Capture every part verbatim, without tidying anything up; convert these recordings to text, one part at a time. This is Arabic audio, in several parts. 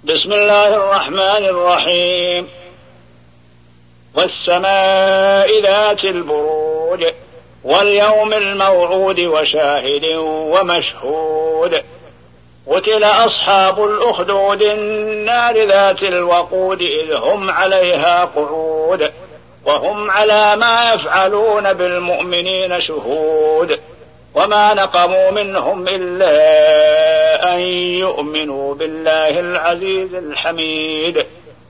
بسم الله الرحمن الرحيم. والسماء ذات البروج واليوم الموعود وشاهد ومشهود. قتل أصحاب الأخدود النار ذات الوقود إذ هم عليها قعود وهم على ما يفعلون بالمؤمنين شهود. وما نقموا منهم إلا أن يؤمنوا بالله العزيز الحميد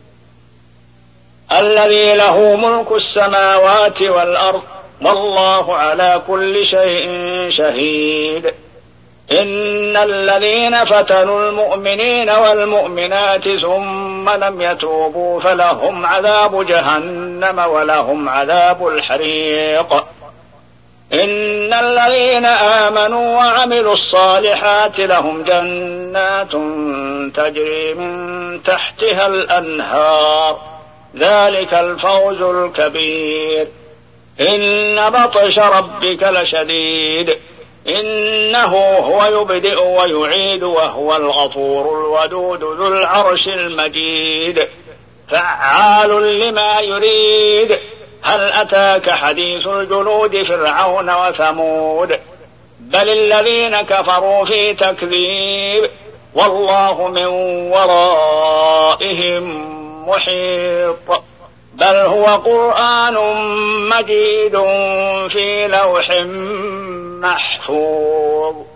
الذي له ملك السماوات والأرض والله على كل شيء شهيد. إن الذين فتنوا المؤمنين والمؤمنات ثم لم يتوبوا فلهم عذاب جهنم ولهم عذاب الحريق. إن الذين آمنوا وعملوا الصالحات لهم جنات تجري من تحتها الأنهار ذلك الفوز الكبير. إن بطش ربك لشديد إنه هو يبدئ ويعيد وهو الغفور الودود ذو العرش المجيد فعال لما يريد. هل أتاك حديث الجنود فرعون وثمود بل الذين كفروا في تكذيب والله من ورائهم محيط. بل هو قرآن مجيد في لوح محفوظ.